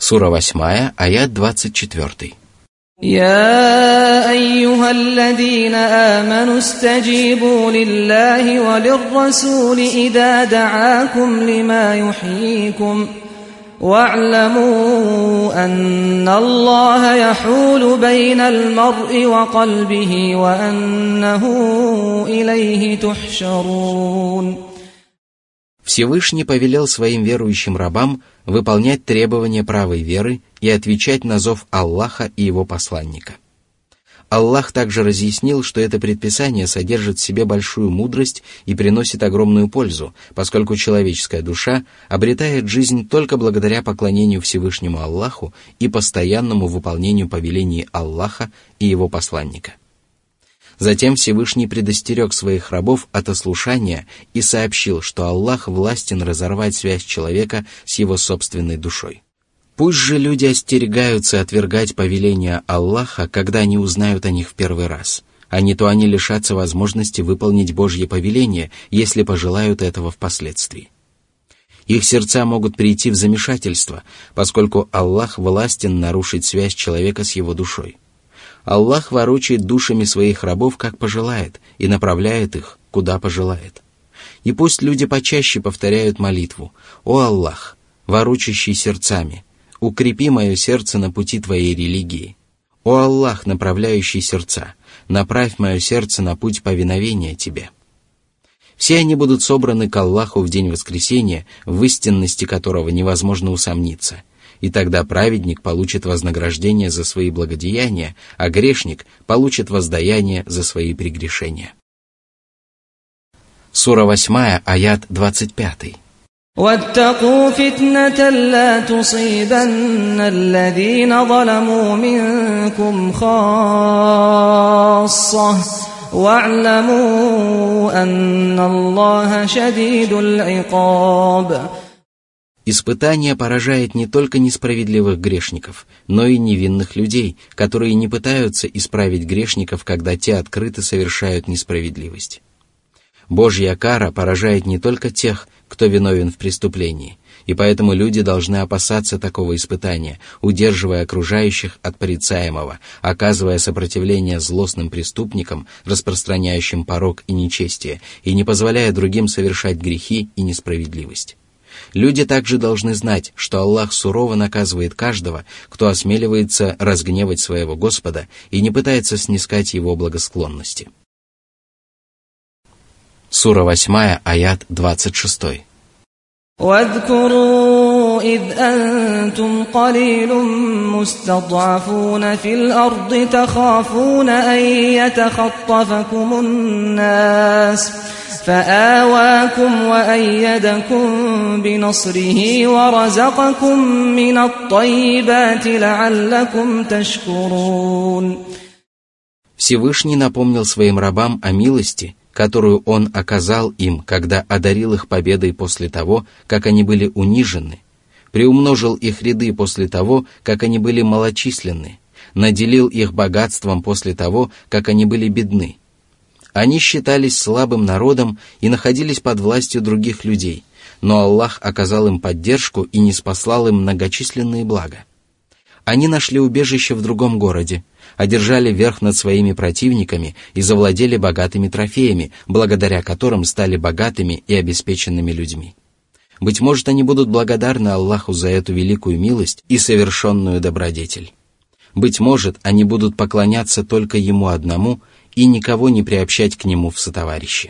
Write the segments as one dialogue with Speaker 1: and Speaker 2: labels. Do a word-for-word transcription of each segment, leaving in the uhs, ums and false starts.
Speaker 1: Сура восьмая, аят двадцать четыре.
Speaker 2: يا أيها الذين آمنوا استجيبوا لله وللرسول إذا دعاكم لما يحييكم واعلموا أن الله يحول بين المرء وقلبه وأنه إليه تحشرون.
Speaker 1: Всевышний повелел своим верующим рабам выполнять требования правой веры и отвечать на зов Аллаха и его посланника. Аллах также разъяснил, что это предписание содержит в себе большую мудрость и приносит огромную пользу, поскольку человеческая душа обретает жизнь только благодаря поклонению Всевышнему Аллаху и постоянному выполнению повелений Аллаха и его посланника. Затем Всевышний предостерег своих рабов от ослушания и сообщил, что Аллах властен разорвать связь человека с его собственной душой. Пусть же люди остерегаются отвергать повеления Аллаха, когда они узнают о них в первый раз, а не то они лишатся возможности выполнить Божье повеление, если пожелают этого впоследствии. Их сердца могут прийти в замешательство, поскольку Аллах властен нарушить связь человека с его душой. Аллах ворочает душами своих рабов, как пожелает, и направляет их, куда пожелает. И пусть люди почаще повторяют молитву: «О Аллах, ворочащий сердцами, укрепи мое сердце на пути Твоей религии. О Аллах, направляющий сердца, направь мое сердце на путь повиновения Тебе». Все они будут собраны к Аллаху в день воскресения, в истинности которого невозможно усомниться. И тогда праведник получит вознаграждение за свои благодеяния, а грешник получит воздаяние за свои прегрешения. Сура восьмая, аят двадцать пять.
Speaker 2: واتقوا فتنة لا تصيبن الذين ظلموا منكم خاصة واعلموا أن الله شديد العقاب.
Speaker 1: Испытание поражает не только несправедливых грешников, но и невинных людей, которые не пытаются исправить грешников, когда те открыто совершают несправедливость. Божья кара поражает не только тех, кто виновен в преступлении, и поэтому люди должны опасаться такого испытания, удерживая окружающих от порицаемого, оказывая сопротивление злостным преступникам, распространяющим порок и нечестие, и не позволяя другим совершать грехи и несправедливость. Люди также должны знать, что Аллах сурово наказывает каждого, кто осмеливается разгневать своего Господа и не пытается снискать его благосклонности. Сура восьмая, аят двадцать шесть.
Speaker 2: واذكروا إذ أنتم قليل مستضعفون في الأرض تخافون أن يتخطفكم الناس فآواكم وأيدكم بنصره ورزقكم من الطيبات لعلكم تشكرون.
Speaker 1: Всевышний напомнил своим рабам о милости, которую Он оказал им, когда одарил их победой после того, как они были унижены, приумножил их ряды после того, как они были малочисленны, наделил их богатством после того, как они были бедны. Они считались слабым народом и находились под властью других людей, но Аллах оказал им поддержку и ниспослал им многочисленные блага. Они нашли убежище в другом городе, одержали верх над своими противниками и завладели богатыми трофеями, благодаря которым стали богатыми и обеспеченными людьми. Быть может, они будут благодарны Аллаху за эту великую милость и совершенную добродетель. Быть может, они будут поклоняться только Ему одному и никого не приобщать к Нему в сотоварищи.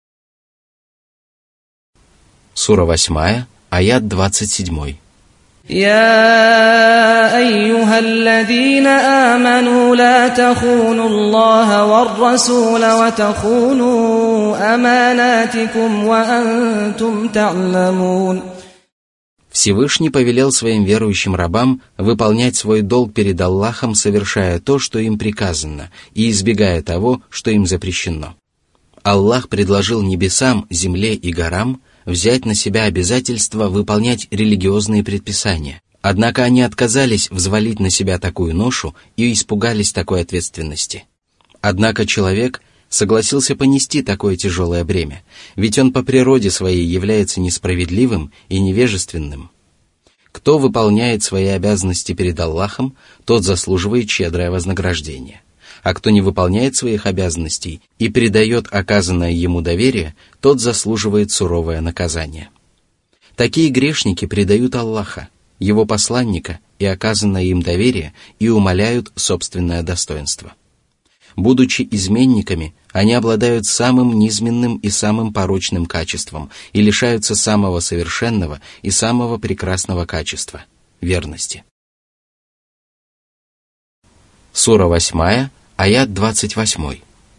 Speaker 1: Сура восьмая, аят двадцать семь.
Speaker 2: يا أيها الذين آمنوا لا تخونوا الله والرسول وتخونوا أماناتكم وأنتم تعلمون.
Speaker 1: Всевышний повелел своим верующим рабам выполнять свой долг перед Аллахом, совершая то, что им приказано, и избегая того, что им запрещено. Аллах предложил небесам, земле и горам взять на себя обязательство выполнять религиозные предписания, однако они отказались взвалить на себя такую ношу и испугались такой ответственности. Однако человек согласился понести такое тяжелое бремя, ведь он по природе своей является несправедливым и невежественным. Кто выполняет свои обязанности перед Аллахом, тот заслуживает щедрое вознаграждение. А кто не выполняет своих обязанностей и предает оказанное ему доверие, тот заслуживает суровое наказание. Такие грешники предают Аллаха, его посланника и оказанное им доверие и умаляют собственное достоинство. Будучи изменниками, они обладают самым низменным и самым порочным качеством и лишаются самого совершенного и самого прекрасного качества – верности. Сура восьмая, аят двадцать восемь.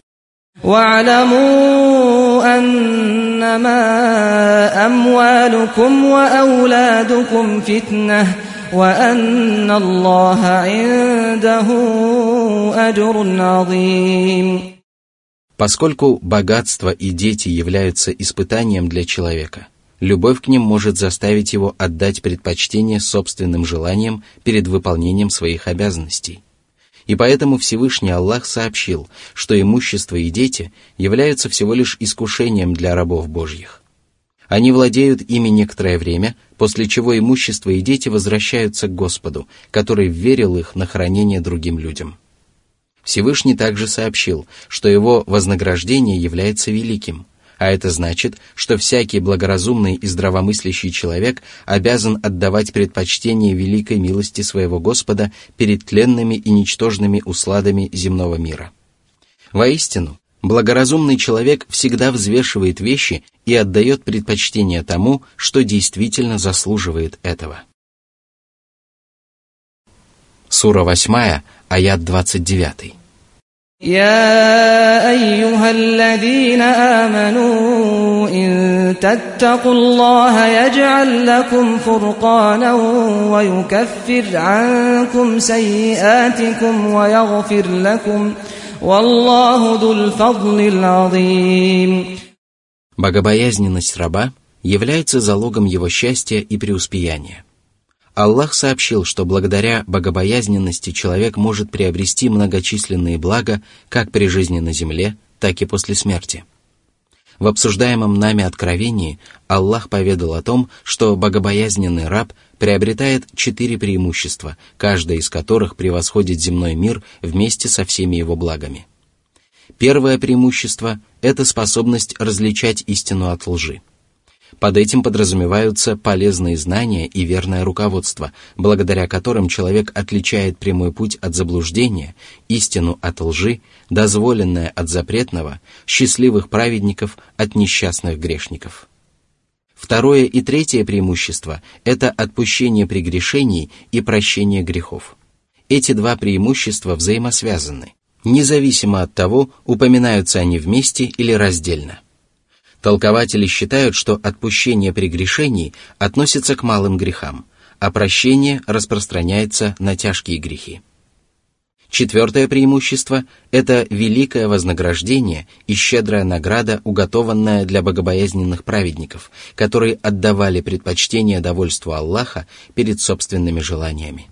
Speaker 2: وَاعْلَمُوا أَنَّمَا أَمْوَالُكُمْ وَأَوْلَادُكُمْ فِتْنَةٌ وَأَنَّ اللَّهَ عِندَهُ أَجْرٌ عَظِيمٌ.
Speaker 1: Поскольку богатство и дети являются испытанием для человека, любовь к ним может заставить его отдать предпочтение собственным желаниям перед выполнением своих обязанностей. И поэтому Всевышний Аллах сообщил, что имущество и дети являются всего лишь искушением для рабов Божьих. Они владеют ими некоторое время, после чего имущество и дети возвращаются к Господу, который вверил их на хранение другим людям. Всевышний также сообщил, что его вознаграждение является великим, а это значит, что всякий благоразумный и здравомыслящий человек обязан отдавать предпочтение великой милости своего Господа перед тленными и ничтожными усладами земного мира. Воистину, благоразумный человек всегда взвешивает вещи и отдает предпочтение тому, что действительно заслуживает этого. Сура восьмая, аят двадцать девятый.
Speaker 2: يا أيها الذين آمنوا إن تتقوا الله يجعل لكم فرقانا ويكفر عنكم سيئاتكم ويغفر لكم والله ذو الفضل العظيم.
Speaker 1: Богобоязненность раба является залогом его счастья и преуспеяния. Аллах сообщил, что благодаря богобоязненности человек может приобрести многочисленные блага как при жизни на земле, так и после смерти. В обсуждаемом нами откровении Аллах поведал о том, что богобоязненный раб приобретает четыре преимущества, каждое из которых превосходит земной мир вместе со всеми его благами. Первое преимущество – это способность различать истину от лжи. Под этим подразумеваются полезные знания и верное руководство, благодаря которым человек отличает прямой путь от заблуждения, истину от лжи, дозволенное от запретного, счастливых праведников от несчастных грешников. Второе и третье преимущество – это отпущение прегрешений и прощение грехов. Эти два преимущества взаимосвязаны, независимо от того, упоминаются они вместе или раздельно. Толкователи считают, что отпущение прегрешений относится к малым грехам, а прощение распространяется на тяжкие грехи. Четвертое преимущество – это великое вознаграждение и щедрая награда, уготованная для богобоязненных праведников, которые отдавали предпочтение довольству Аллаха перед собственными желаниями.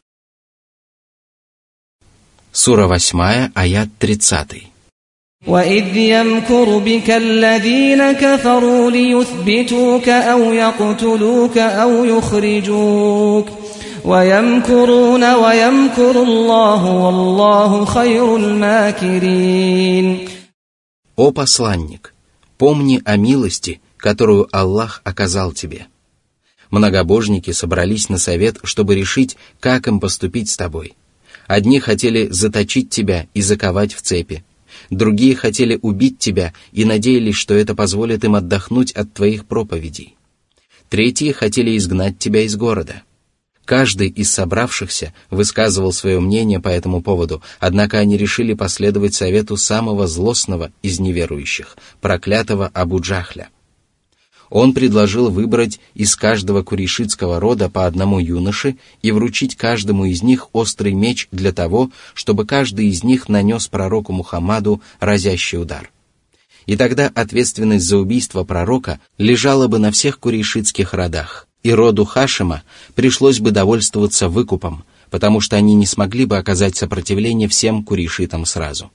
Speaker 1: Сура восьмая, аят тридцатый.
Speaker 2: وَإِذْ يَمْكُرُ بِكَ الَّذِينَ كَفَرُوا لِيُثْبِتُوكَ أَوْ يَقْتُلُوكَ أَوْ يُخْرِجُوكَ وَيَمْكُرُونَ وَيَمْكُرُ اللَّهُ وَاللَّهُ خَيْرُ الْمَاكِرِينَ.
Speaker 1: О посланник, помни о милости, которую Аллах оказал тебе. Многобожники собрались на совет, чтобы решить, как им поступить с тобой. Одни хотели заточить тебя и заковать в цепи, другие хотели убить тебя и надеялись, что это позволит им отдохнуть от твоих проповедей. Третьи хотели изгнать тебя из города. Каждый из собравшихся высказывал свое мнение по этому поводу, однако они решили последовать совету самого злостного из неверующих, проклятого Абу Джахля. Он предложил выбрать из каждого курейшитского рода по одному юноше и вручить каждому из них острый меч для того, чтобы каждый из них нанес пророку Мухаммаду разящий удар. И тогда ответственность за убийство пророка лежала бы на всех курейшитских родах, и роду Хашима пришлось бы довольствоваться выкупом, потому что они не смогли бы оказать сопротивление всем курейшитам сразу.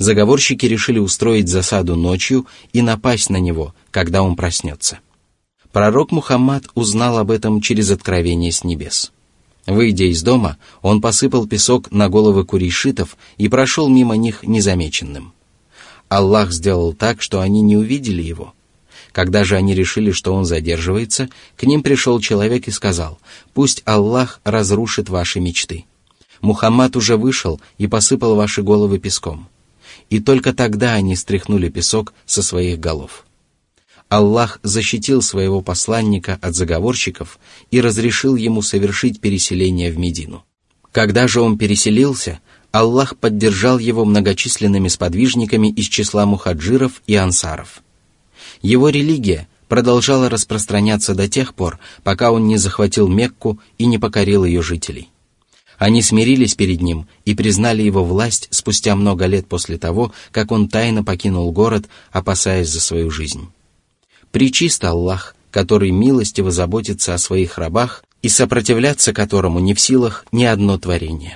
Speaker 1: Заговорщики решили устроить засаду ночью и напасть на него, когда он проснется. Пророк Мухаммад узнал об этом через откровение с небес. Выйдя из дома, он посыпал песок на головы курейшитов и прошел мимо них незамеченным. Аллах сделал так, что они не увидели его. Когда же они решили, что он задерживается, к ним пришел человек и сказал: «Пусть Аллах разрушит ваши мечты. Мухаммад уже вышел и посыпал ваши головы песком». И только тогда они стряхнули песок со своих голов. Аллах защитил своего посланника от заговорщиков и разрешил ему совершить переселение в Медину. Когда же он переселился, Аллах поддержал его многочисленными сподвижниками из числа мухаджиров и ансаров. Его религия продолжала распространяться до тех пор, пока он не захватил Мекку и не покорил ее жителей. Они смирились перед ним и признали его власть спустя много лет после того, как он тайно покинул город, опасаясь за свою жизнь. Пречист Аллах, который милостиво заботится о своих рабах и сопротивляться которому не в силах ни одно творение.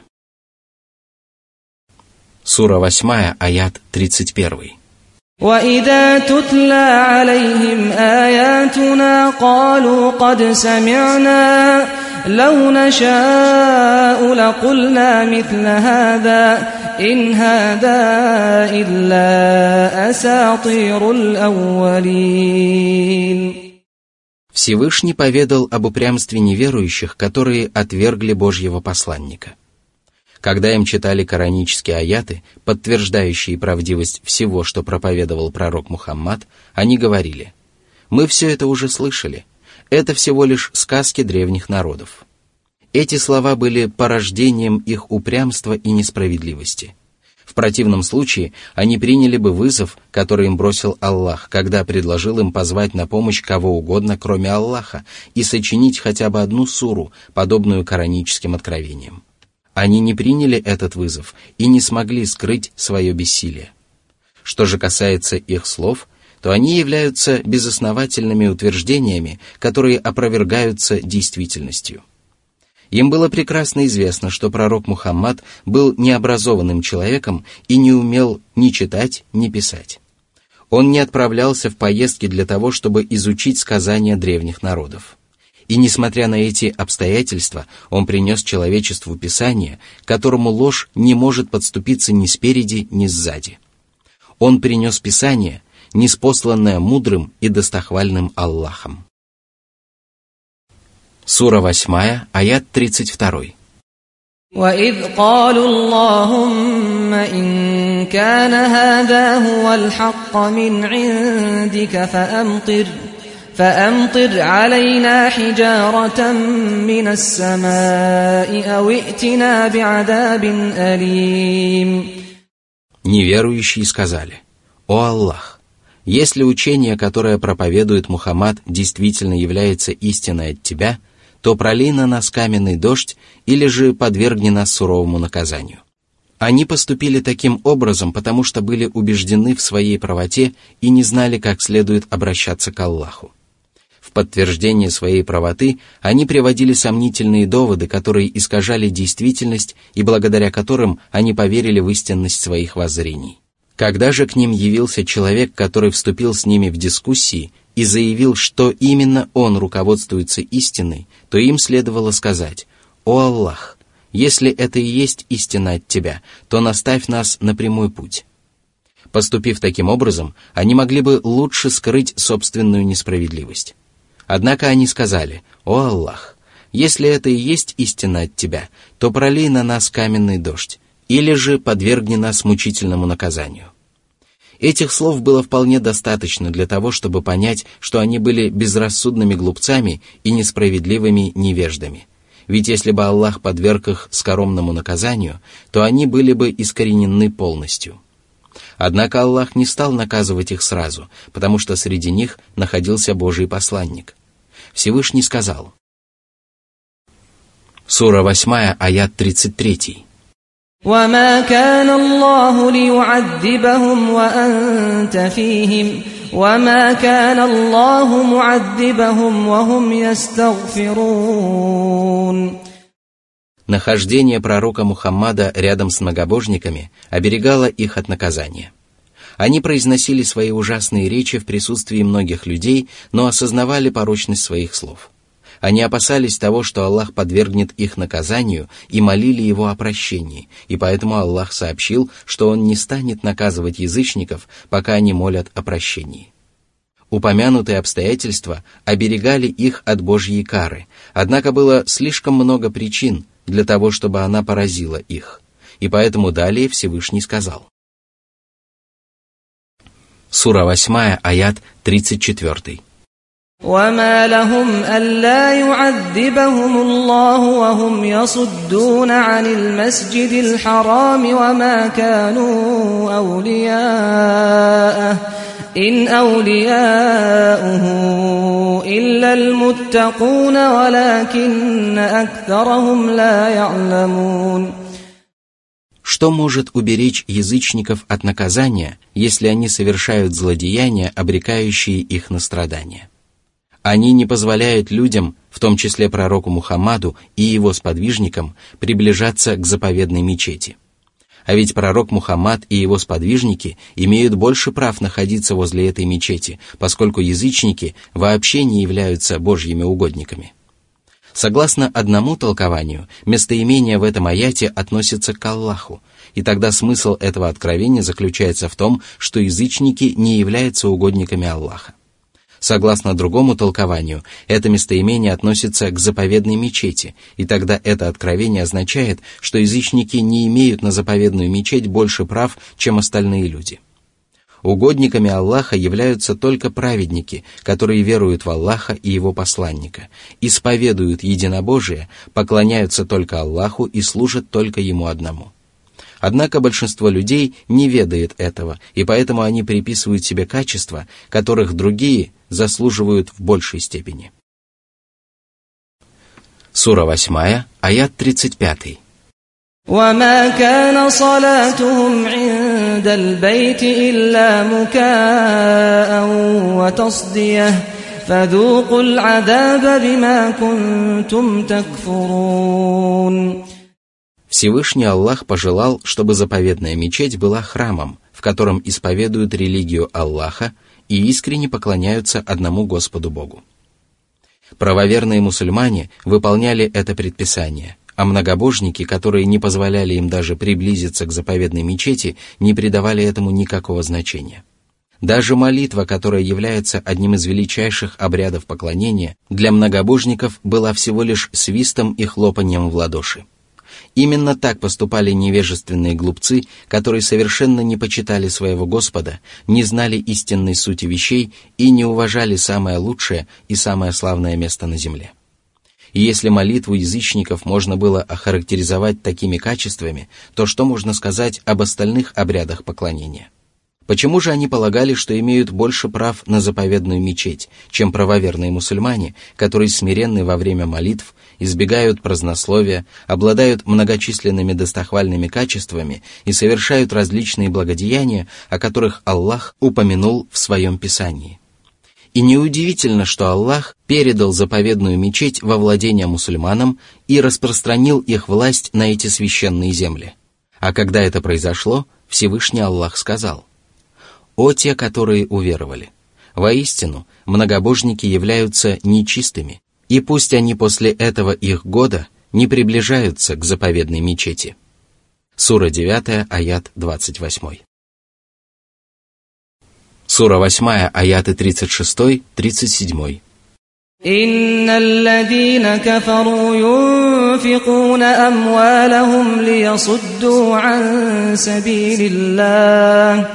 Speaker 1: Сура восьмая, аят тридцать один.
Speaker 2: وَإِذَا تُتْلَى عَلَيْهِمْ آيَاتُنَا قَالُوا قَدْ سَمِعْنَا لَوْ نَشَاءُ لَقُلْنَا مِثْلَ هَذَا إِنْ هَذَا إِلَّا أَسَاطِيرُ الْأَوَّلِينَ.
Speaker 1: Всевышний поведал об упрямстве неверующих, которые отвергли Божьего посланника. Когда им читали коранические аяты, подтверждающие правдивость всего, что проповедовал пророк Мухаммад, они говорили: «Мы все это уже слышали. Это всего лишь сказки древних народов». Эти слова были порождением их упрямства и несправедливости. В противном случае они приняли бы вызов, который им бросил Аллах, когда предложил им позвать на помощь кого угодно, кроме Аллаха, и сочинить хотя бы одну суру, подобную кораническим откровениям. Они не приняли этот вызов и не смогли скрыть свое бессилие. Что же касается их слов, то они являются безосновательными утверждениями, которые опровергаются действительностью. Им было прекрасно известно, что пророк Мухаммад был необразованным человеком и не умел ни читать, ни писать. Он не отправлялся в поездки для того, чтобы изучить сказания древних народов. И несмотря на эти обстоятельства, он принес человечеству Писание, которому ложь не может подступиться ни спереди, ни сзади. Он принес Писание, ниспосланное мудрым и достохвальным Аллахом. Сура восьмая, аят тридцать два.
Speaker 2: وَإِذْ قَالُوا اللَّهُمَّ إِنْ كَانَ هَذَا هُوَ الْحَقَّ مِنْ عِنْدِكَ فَأَمْطِرْ فأمطر علينا حجارة من السماء أو ائتنا بعذاب أليم.
Speaker 1: Неверующие сказали: «О Аллах, если учение, которое проповедует Мухаммад, действительно является истиной от Тебя, то пролей на нас каменный дождь или же подвергни нас суровому наказанию». Они поступили таким образом, потому что были убеждены в своей правоте и не знали, как следует обращаться к Аллаху. В подтверждение своей правоты они приводили сомнительные доводы, которые искажали действительность и благодаря которым они поверили в истинность своих воззрений. Когда же к ним явился человек, который вступил с ними в дискуссии и заявил, что именно он руководствуется истиной, то им следовало сказать: «О Аллах, если это и есть истина от Тебя, то наставь нас на прямой путь». Поступив таким образом, они могли бы лучше скрыть собственную несправедливость. Однако они сказали: «О Аллах, если это и есть истина от Тебя, то пролей на нас каменный дождь, или же подвергни нас мучительному наказанию». Этих слов было вполне достаточно для того, чтобы понять, что они были безрассудными глупцами и несправедливыми невеждами. Ведь если бы Аллах подверг их скоромному наказанию, то они были бы искоренены полностью. Однако Аллах не стал наказывать их сразу, потому что среди них находился Божий посланник. Всевышний сказал. Сура восьмая, аят тридцать три.
Speaker 2: وَمَا كَانَ اللَّهُ لِيُعَذِّبَهُمْ وَأَنْتَ فِيهِمْ وَمَا كَانَ اللَّهُ مُعَذِّبَهُمْ وَهُمْ يَسْتَغْفِرُونَ.
Speaker 1: Нахождение пророка Мухаммада рядом с многобожниками оберегало их от наказания. Они произносили свои ужасные речи в присутствии многих людей, но осознавали порочность своих слов. Они опасались того, что Аллах подвергнет их наказанию, и молили Его о прощении, и поэтому Аллах сообщил, что Он не станет наказывать язычников, пока они молят о прощении. Упомянутые обстоятельства оберегали их от Божьей кары, однако было слишком много причин для того, чтобы она поразила их, и поэтому далее Всевышний сказал. Сура восьмая, аят тридцать четыре.
Speaker 2: وَمَا لَهُمْ أَلَّا يُعَذِّبَهُمُ اللَّهُ وَهُمْ يَصُدُّونَ عَنِ الْمَسْجِدِ الْحَرَامِ وَمَا كَانُوا أَوْلِيَاءَهُ إِنْ أَوْلِيَاؤُهُ إِلَّا الْمُتَّقُونَ وَلَكِنَّ أَكْثَرَهُمْ لَا يَعْلَمُونَ.
Speaker 1: Что может уберечь язычников от наказания, если они совершают злодеяния, обрекающие их на страдания? Они не позволяют людям, в том числе пророку Мухаммаду и его сподвижникам, приближаться к заповедной мечети. А ведь пророк Мухаммад и его сподвижники имеют больше прав находиться возле этой мечети, поскольку язычники вообще не являются Божьими угодниками. Согласно одному толкованию, местоимение в этом аяте относится к Аллаху, и тогда смысл этого откровения заключается в том, что язычники не являются угодниками Аллаха. Согласно другому толкованию, это местоимение относится к заповедной мечети, и тогда это откровение означает, что язычники не имеют на заповедную мечеть больше прав, чем остальные люди. Угодниками Аллаха являются только праведники, которые веруют в Аллаха и Его посланника, исповедуют единобожие, поклоняются только Аллаху и служат только Ему одному. Однако большинство людей не ведает этого, и поэтому они приписывают себе качества, которых другие заслуживают в большей степени. Сура восьмая, аят тридцать пять.
Speaker 2: وَمَا كَانَ صَلَاتُهُمْ عِندَ الْبَيْتِ إِلَّا مُكَاءً وَتَصْدِيَةً فَذُوقُوا الْعَذَابَ بِمَا كُنْتُمْ تَكْفُرُونَ.
Speaker 1: Всевышний Аллах пожелал, чтобы заповедная мечеть была храмом, в котором исповедуют религию Аллаха и искренне поклоняются одному Господу Богу. Правоверные мусульмане выполняли это предписание, а многобожники, которые не позволяли им даже приблизиться к заповедной мечети, не придавали этому никакого значения. Даже молитва, которая является одним из величайших обрядов поклонения, для многобожников была всего лишь свистом и хлопаньем в ладоши. Именно так поступали невежественные глупцы, которые совершенно не почитали своего Господа, не знали истинной сути вещей и не уважали самое лучшее и самое славное место на земле. И если молитву язычников можно было охарактеризовать такими качествами, то что можно сказать об остальных обрядах поклонения? Почему же они полагали, что имеют больше прав на заповедную мечеть, чем правоверные мусульмане, которые смиренны во время молитв, избегают празднословия, обладают многочисленными достохвальными качествами и совершают различные благодеяния, о которых Аллах упомянул в своем Писании? И неудивительно, что Аллах передал заповедную мечеть во владение мусульманам и распространил их власть на эти священные земли. А когда это произошло, Всевышний Аллах сказал: «О те, которые уверовали! Воистину, многобожники являются нечистыми, и пусть они после этого их года не приближаются к заповедной мечети». Сура девятая, аят двадцать восемь. Сура восьмая, аяты тридцать шесть тридцать семь.
Speaker 2: إن الذين كفروا ينفقون أموالهم ليصدوا عن سبيل الله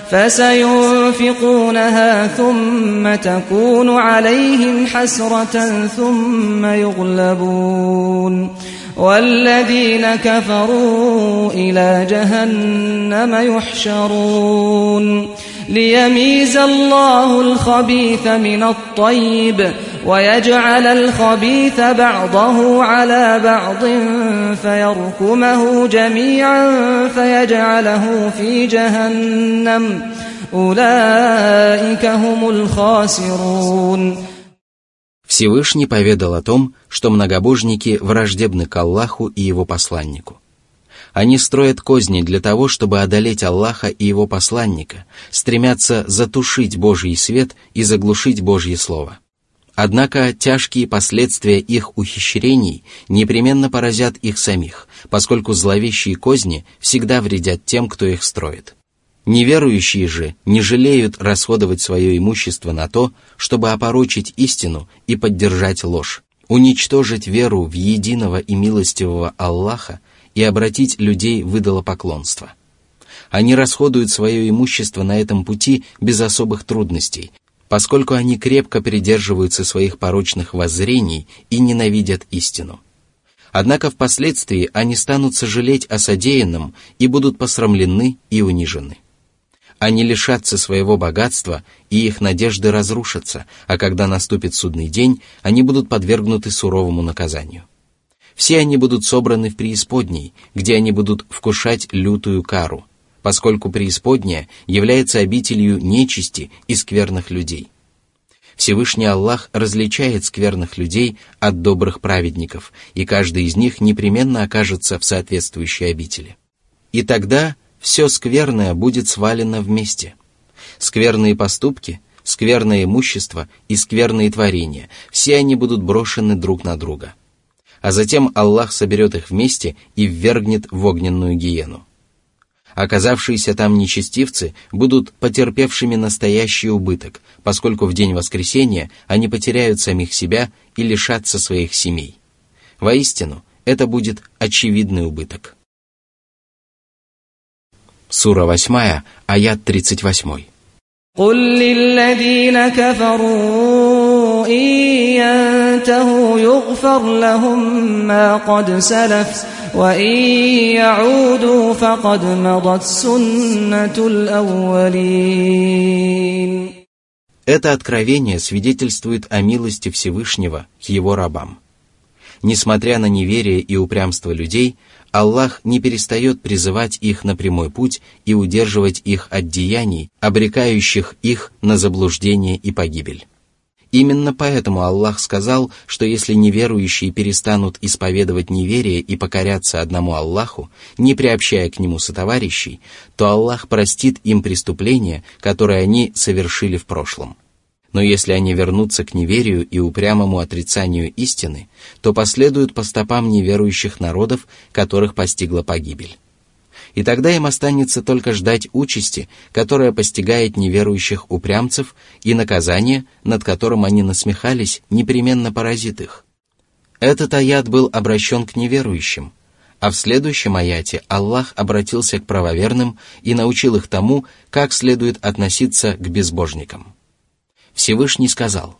Speaker 2: فسينفقونها ثم تكون عليهم حسرة ثم يغلبون والذين كفروا إلى جهنم يحشرون ليميز الله الخبيث من الطيب ويجعل الخبيث بعضه على بعض فيركمه جميعا فيجعله في جهنم أولئك هم الخاسرون.
Speaker 1: Всевышний поведал о том, что многобожники враждебны к Аллаху и Его посланнику. Они строят козни для того, чтобы одолеть Аллаха и Его посланника, стремятся затушить Божий свет и заглушить Божье Слово. Однако тяжкие последствия их ухищрений непременно поразят их самих, поскольку зловещие козни всегда вредят тем, кто их строит. Неверующие же не жалеют расходовать свое имущество на то, чтобы опорочить истину и поддержать ложь, уничтожить веру в единого и милостивого Аллаха и обратить людей в идолопоклонство. Они расходуют свое имущество на этом пути без особых трудностей, поскольку они крепко придерживаются своих порочных воззрений и ненавидят истину. Однако впоследствии они станут сожалеть о содеянном и будут посрамлены и унижены. Они лишатся своего богатства, и их надежды разрушатся, а когда наступит судный день, они будут подвергнуты суровому наказанию. Все они будут собраны в преисподней, где они будут вкушать лютую кару, поскольку преисподняя является обителью нечисти и скверных людей. Всевышний Аллах различает скверных людей от добрых праведников, и каждый из них непременно окажется в соответствующей обители. И тогда все скверное будет свалено вместе. Скверные поступки, скверное имущество и скверные творения, все они будут брошены друг на друга. А затем Аллах соберет их вместе и ввергнет в огненную гиену. Оказавшиеся там нечестивцы будут потерпевшими настоящий убыток, поскольку в день воскресения они потеряют самих себя и лишатся своих семей. Воистину, это будет очевидный убыток. Сура восьмая, аят тридцать восемь.
Speaker 2: قُلْ لِلَّذِينَ كَفَرُوا إِن يَنْتَهُوا يُغْفَرْ لَهُم مَّا قَدْ سَلَفَ وَإِن يَعُودُوا فَقَدْ مَضَتْ سُنَّةُ الْأَوَّلِينَ.
Speaker 1: Это откровение свидетельствует о милости Всевышнего к его рабам. Несмотря на неверие и упрямство людей, Аллах не перестает призывать их на прямой путь и удерживать их от деяний, обрекающих их на заблуждение и погибель. Именно поэтому Аллах сказал, что если неверующие перестанут исповедовать неверие и покоряться одному Аллаху, не приобщая к нему сотоварищей, то Аллах простит им преступления, которые они совершили в прошлом. Но если они вернутся к неверию и упрямому отрицанию истины, то последуют по стопам неверующих народов, которых постигла погибель. И тогда им останется только ждать участи, которая постигает неверующих упрямцев, и наказание, над которым они насмехались, непременно поразит их. Этот аят был обращен к неверующим, а в следующем аяте Аллах обратился к правоверным и научил их тому, как следует относиться к безбожникам. Всевышний сказал.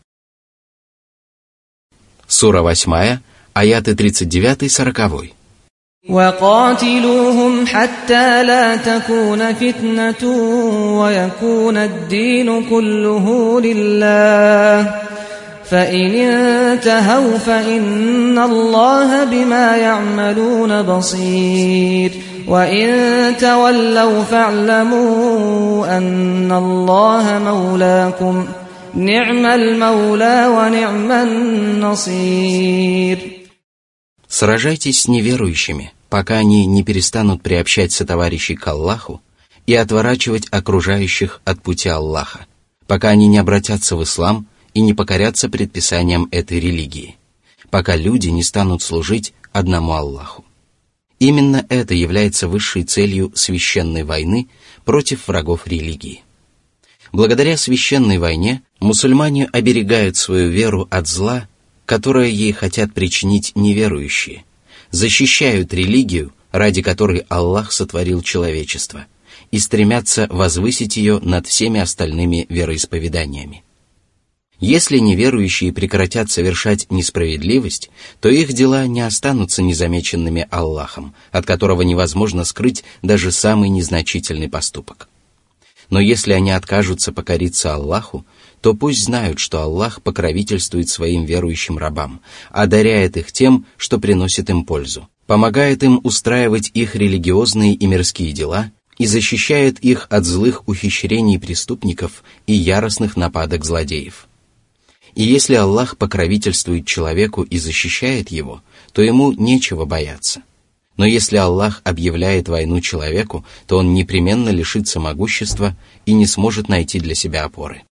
Speaker 1: Сура восьмая, аяты тридцать девять сорок.
Speaker 2: وَقَاتِلُوهُمْ حَتَّى لَا تَكُونَ فِتْنَةٌ وَيَكُونَ الدِّينُ كُلُّهُ لِلَّهِ فَإِنِ انْتَهَوْا فَإِنَّ اللَّهَ بِمَا يَعْمَلُونَ بَصِيرٌ وَإِن تَوَلَّوْا فَاعْلَمُوا أَنَّ اللَّهَ مَوْلَاكُمْ نِعْمَ الْمَوْلَى وَنِعْمَ النَّصِيرُ.
Speaker 1: Сражайтесь с неверующими, пока они не перестанут приобщать сотоварищей к Аллаху и отворачивать окружающих от пути Аллаха, пока они не обратятся в ислам и не покорятся предписаниям этой религии, пока люди не станут служить одному Аллаху. Именно это является высшей целью священной войны против врагов религии. Благодаря священной войне мусульмане оберегают свою веру от зла, которое ей хотят причинить неверующие, защищают религию, ради которой Аллах сотворил человечество, и стремятся возвысить ее над всеми остальными вероисповеданиями. Если неверующие прекратят совершать несправедливость, то их дела не останутся незамеченными Аллахом, от которого невозможно скрыть даже самый незначительный поступок. Но если они откажутся покориться Аллаху, то пусть знают, что Аллах покровительствует своим верующим рабам, одаряет их тем, что приносит им пользу, помогает им устраивать их религиозные и мирские дела и защищает их от злых ухищрений преступников и яростных нападок злодеев. И если Аллах покровительствует человеку и защищает его, то ему нечего бояться. Но если Аллах объявляет войну человеку, то он непременно лишится могущества и не сможет найти для себя опоры.